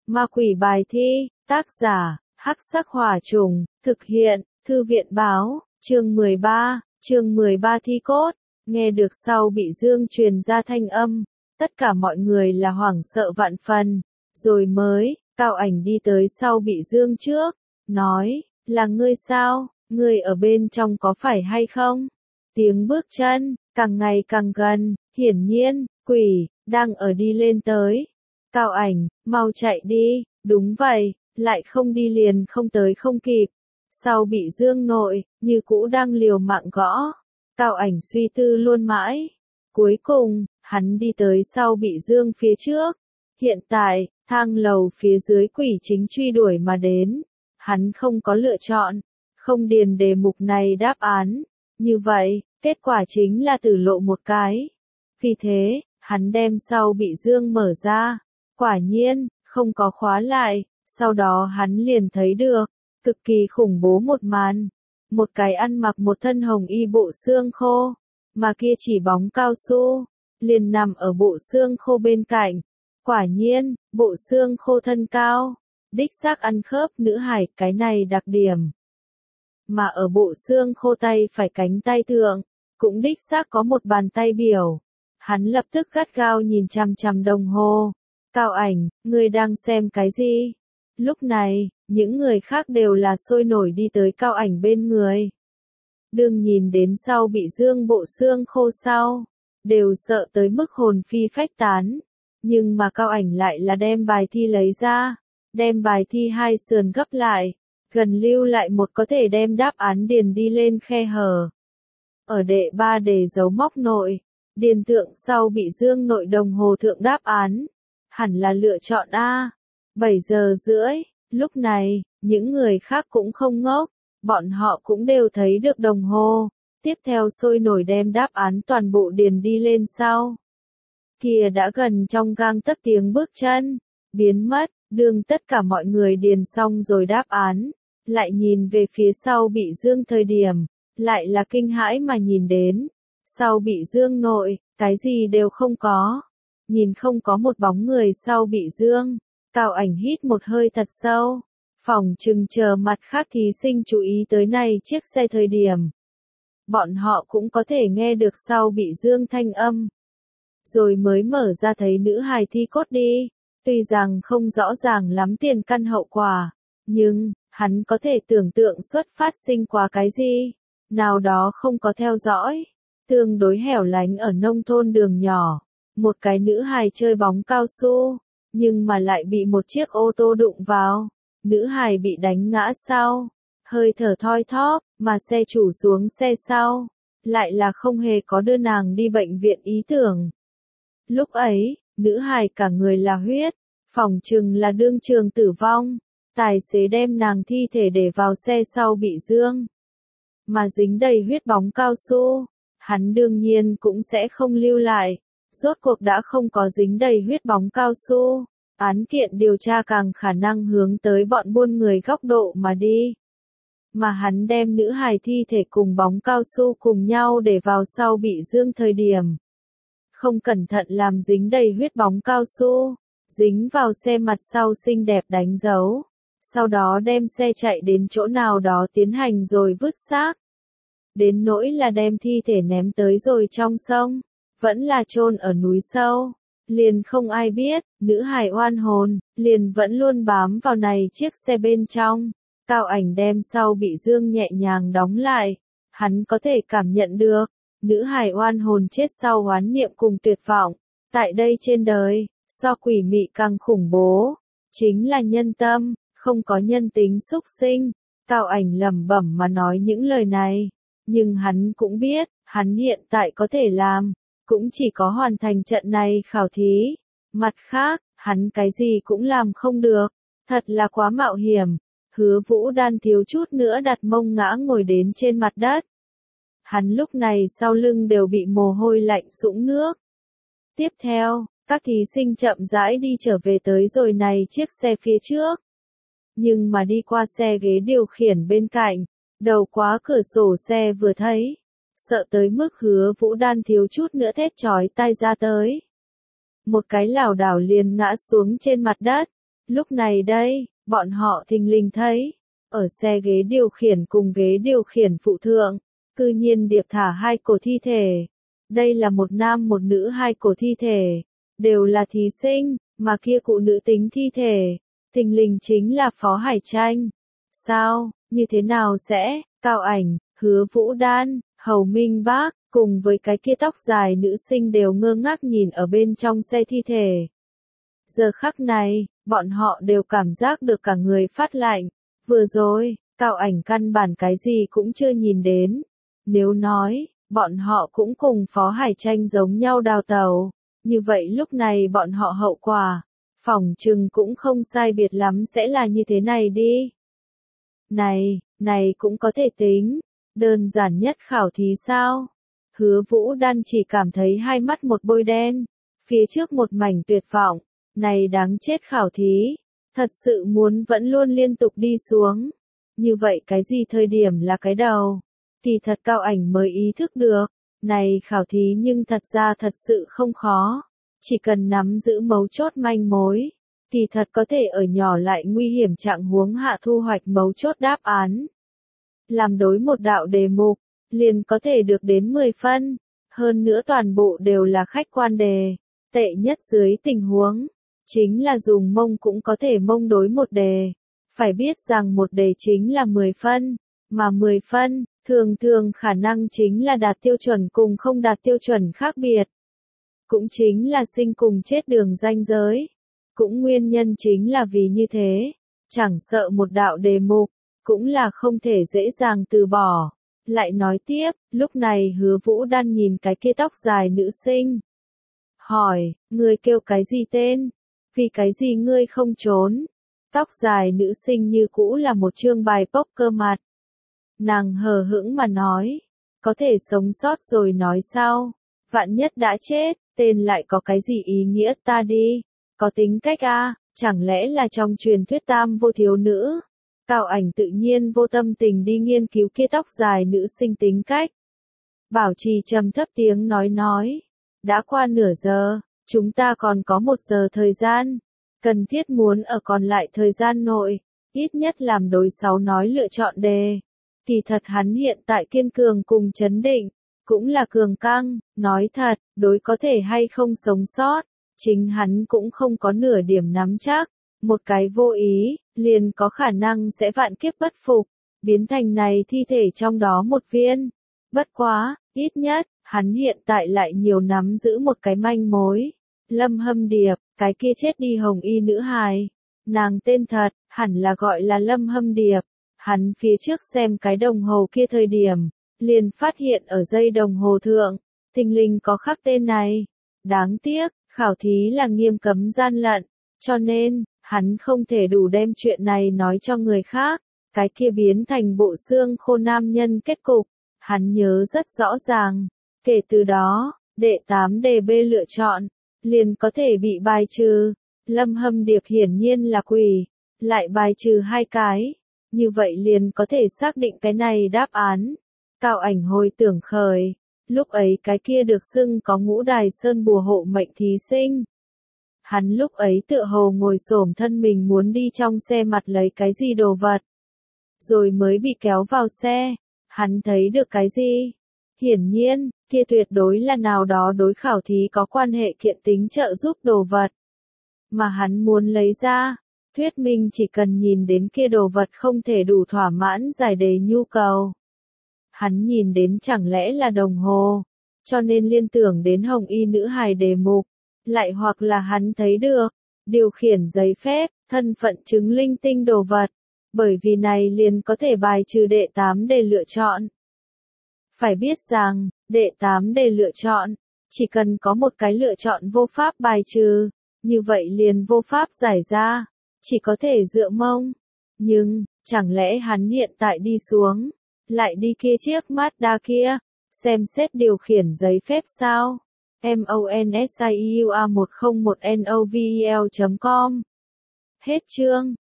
Ma quỷ bài thi, tác giả, Hắc Sắc Hỏa Trùng, thực hiện, Thư viện báo, chương 13 thi cốt, nghe được sau bị Dương truyền ra thanh âm, tất cả mọi người là hoảng sợ vạn phần, rồi mới, Cao Ảnh đi tới sau bị Dương trước, nói, là ngươi sao, ngươi ở bên trong có phải hay không? Tiếng bước chân, càng ngày càng gần, hiển nhiên, quỷ, đang ở đi lên tới. Cao Ảnh, mau chạy đi, đúng vậy, lại không đi liền không tới không kịp. Sau bị Dương nội, như cũ đang liều mạng gõ. Cao Ảnh suy tư luôn mãi. Cuối cùng, hắn đi tới sau bị Dương phía trước. Hiện tại, thang lầu phía dưới quỷ chính truy đuổi mà đến. Hắn không có lựa chọn, không điền đề mục này đáp án. Như vậy, kết quả chính là tử lộ một cái. Vì thế, hắn đem sau bị Dương mở ra. Quả nhiên, không có khóa lại, sau đó hắn liền thấy được, cực kỳ khủng bố một màn. Một cái ăn mặc một thân hồng y bộ xương khô, mà kia chỉ bóng cao su, liền nằm ở bộ xương khô bên cạnh. Quả nhiên, bộ xương khô thân cao, đích xác ăn khớp nữ hải cái này đặc điểm. Mà ở bộ xương khô tay phải cánh tay thượng, cũng đích xác có một bàn tay biểu. Hắn lập tức gắt gao nhìn chằm chằm đồng hồ. Cao Ảnh, ngươi đang xem cái gì? Lúc này, những người khác đều là sôi nổi đi tới Cao Ảnh bên người. Đừng nhìn đến sau bị Dương bộ xương khô sau, đều sợ tới mức hồn phi phách tán. Nhưng mà Cao Ảnh lại là đem bài thi lấy ra, đem bài thi hai sườn gấp lại, gần lưu lại một có thể đem đáp án điền đi lên khe hở. Ở đệ 3 đề dấu móc nội, điền tượng sau bị Dương nội đồng hồ thượng đáp án. Hẳn là lựa chọn A. 7 giờ rưỡi, lúc này, những người khác cũng không ngốc, bọn họ cũng đều thấy được đồng hồ, tiếp theo sôi nổi đem đáp án toàn bộ điền đi lên sau. Kia đã gần trong gang tấc tiếng bước chân, biến mất, đương tất cả mọi người điền xong rồi đáp án, lại nhìn về phía sau bị Dương thời điểm, lại là kinh hãi mà nhìn đến, sau bị Dương nội, cái gì đều không có. Nhìn không có một bóng người sau bị Dương, Cao Ảnh hít một hơi thật sâu, phỏng chừng chờ mặt khác thí sinh chú ý tới này chiếc xe thời điểm. Bọn họ cũng có thể nghe được sau bị Dương thanh âm. Rồi mới mở ra thấy nữ hài thi cốt đi, tuy rằng không rõ ràng lắm tiền căn hậu quả, nhưng, hắn có thể tưởng tượng xuất phát sinh qua cái gì, nào đó không có theo dõi, tương đối hẻo lánh ở nông thôn đường nhỏ. Một cái nữ hài chơi bóng cao su, nhưng mà lại bị một chiếc ô tô đụng vào. Nữ hài bị đánh ngã sau, hơi thở thoi thóp, mà xe chủ xuống xe sau, lại là không hề có đưa nàng đi bệnh viện ý tưởng. Lúc ấy, nữ hài cả người là huyết, phỏng chừng là đương trường tử vong. Tài xế đem nàng thi thể để vào xe sau bị Dương, mà dính đầy huyết bóng cao su, hắn đương nhiên cũng sẽ không lưu lại. Rốt cuộc đã không có dính đầy huyết bóng cao su, án kiện điều tra càng khả năng hướng tới bọn buôn người góc độ mà đi. Mà hắn đem nữ hài thi thể cùng bóng cao su cùng nhau để vào sau bị Dương thời điểm. Không cẩn thận làm dính đầy huyết bóng cao su, dính vào xe mặt sau xinh đẹp đánh dấu. Sau đó đem xe chạy đến chỗ nào đó tiến hành rồi vứt xác. Đến nỗi là đem thi thể ném tới rồi trong sông. Vẫn là chôn ở núi sâu, liền không ai biết, nữ hài oan hồn, liền vẫn luôn bám vào này chiếc xe bên trong. Cao Ảnh đem sau bị Dương nhẹ nhàng đóng lại, hắn có thể cảm nhận được, nữ hài oan hồn chết sau oán niệm cùng tuyệt vọng. Tại đây trên đời, so quỷ mị càng khủng bố, chính là nhân tâm, không có nhân tính xúc sinh. Cao Ảnh lẩm bẩm mà nói những lời này, nhưng hắn cũng biết, hắn hiện tại có thể làm. Cũng chỉ có hoàn thành trận này khảo thí. Mặt khác, hắn cái gì cũng làm không được. Thật là quá mạo hiểm. Hứa Vũ Đan thiếu chút nữa đặt mông ngã ngồi đến trên mặt đất. Hắn lúc này sau lưng đều bị mồ hôi lạnh sũng nước. Tiếp theo, các thí sinh chậm rãi đi trở về tới rồi này chiếc xe phía trước. Nhưng mà đi qua xe ghế điều khiển bên cạnh, đầu quá cửa sổ xe vừa thấy. Sợ tới mức Hứa Vũ Đan thiếu chút nữa thét chói tai ra tới. Một cái lảo đảo liền ngã xuống trên mặt đất, Lúc này đây, bọn họ thình lình thấy, ở xe ghế điều khiển cùng ghế điều khiển phụ thượng, cư nhiên điệp thả hai cổ thi thể. Đây là một nam một nữ hai cổ thi thể, đều là thí sinh, mà kia cụ nữ tính thi thể, thình lình chính là Phó Hải Tranh. Sao, như thế nào sẽ, Cao Ảnh, Hứa Vũ Đan, Hầu Minh Bác, cùng với cái kia tóc dài nữ sinh đều ngơ ngác nhìn ở bên trong xe thi thể. Giờ khắc này, bọn họ đều cảm giác được cả người phát lạnh. Vừa rồi, Cao Ảnh căn bản cái gì cũng chưa nhìn đến. Nếu nói, bọn họ cũng cùng Phó Hải Tranh giống nhau đào tẩu, như vậy lúc này bọn họ hậu quả, phỏng chừng cũng không sai biệt lắm sẽ là như thế này đi. Này cũng có thể tính, đơn giản nhất khảo thí sao? Hứa Vũ Đan chỉ cảm thấy hai mắt một bôi đen, phía trước một mảnh tuyệt vọng, này đáng chết khảo thí, thật sự muốn vẫn luôn liên tục đi xuống. Như vậy cái gì thời điểm là cái đầu? Thì thật Cao Ảnh mới ý thức được, này khảo thí nhưng thật ra thật sự không khó, chỉ cần nắm giữ mấu chốt manh mối, thì thật có thể ở nhỏ lại nguy hiểm trạng huống hạ thu hoạch mấu chốt đáp án. Làm đối một đạo đề mục, liền có thể được đến 10 phân, hơn nữa toàn bộ đều là khách quan đề, tệ nhất dưới tình huống, chính là dùng mông cũng có thể mông đối một đề. Phải biết rằng một đề chính là 10 phân, mà 10 phân, thường khả năng chính là đạt tiêu chuẩn cùng không đạt tiêu chuẩn khác biệt. Cũng chính là sinh cùng chết đường ranh giới. Cũng nguyên nhân chính là vì như thế, chẳng sợ một đạo đề mục, cũng là không thể dễ dàng từ bỏ. Lại nói tiếp, lúc này Hứa Vũ Đan nhìn cái kia tóc dài nữ sinh. Hỏi, ngươi kêu cái gì tên? Vì cái gì ngươi không trốn? Tóc dài nữ sinh như cũ là một chương bài poker mặt. Nàng hờ hững mà nói, có thể sống sót rồi nói sao? Vạn nhất đã chết, tên lại có cái gì ý nghĩa ta đi? Có tính cách a, chẳng lẽ là trong truyền thuyết tam vô thiếu nữ? Cao Ảnh tự nhiên vô tâm tình đi nghiên cứu kia tóc dài nữ sinh tính cách. Bảo Trì trầm thấp tiếng nói, đã qua nửa giờ, chúng ta còn có 1 giờ thời gian, cần thiết muốn ở còn lại thời gian nội, ít nhất làm đối 6 nói lựa chọn đề. Thì thật hắn hiện tại kiên cường cùng chấn định, cũng là cường căng, nói thật, đối có thể hay không sống sót, chính hắn cũng không có nửa điểm nắm chắc, một cái vô ý, liền có khả năng sẽ vạn kiếp bất phục, biến thành này thi thể trong đó một viên. Bất quá, ít nhất, hắn hiện tại lại nhiều nắm giữ một cái manh mối. Lâm Hâm Điệp, cái kia chết đi hồng y nữ hài. Nàng tên thật, hẳn là gọi là Lâm Hâm Điệp. Hắn phía trước xem cái đồng hồ kia thời điểm, liền phát hiện ở dây đồng hồ thượng, thình lình có khắc tên này. Đáng tiếc, khảo thí là nghiêm cấm gian lận, cho nên, hắn không thể đủ đem chuyện này nói cho người khác. Cái kia biến thành bộ xương khô nam nhân kết cục, hắn nhớ rất rõ ràng. Kể từ đó, đệ 8 đề B lựa chọn, liền có thể bị bài trừ. Lâm Hâm Điệp hiển nhiên là quỷ, lại bài trừ 2 cái. Như vậy liền có thể xác định cái này đáp án. Cao Ảnh hồi tưởng khởi, lúc ấy cái kia được xưng có ngũ đài sơn bùa hộ mệnh thí sinh. Hắn lúc ấy tựa hồ ngồi xổm thân mình muốn đi trong xe mặt lấy cái gì đồ vật. Rồi mới bị kéo vào xe. Hắn thấy được cái gì? Hiển nhiên, kia tuyệt đối là nào đó đối khảo thí có quan hệ kiện tính trợ giúp đồ vật. Mà hắn muốn lấy ra, thuyết minh chỉ cần nhìn đến kia đồ vật không thể đủ thỏa mãn giải đề nhu cầu. Hắn nhìn đến chẳng lẽ là đồng hồ, cho nên liên tưởng đến hồng y nữ hài đề mục, lại hoặc là hắn thấy được, điều khiển giấy phép, thân phận chứng linh tinh đồ vật, bởi vì này liền có thể bài trừ đệ 8 đề lựa chọn. Phải biết rằng, đệ 8 đề lựa chọn, chỉ cần có một cái lựa chọn vô pháp bài trừ, như vậy liền vô pháp giải ra, chỉ có thể dựa mông. Nhưng, chẳng lẽ hắn hiện tại đi xuống, lại đi kia chiếc Mazda kia, xem xét điều khiển giấy phép sao? MONSIUA101NOVEL.com. Hết chương.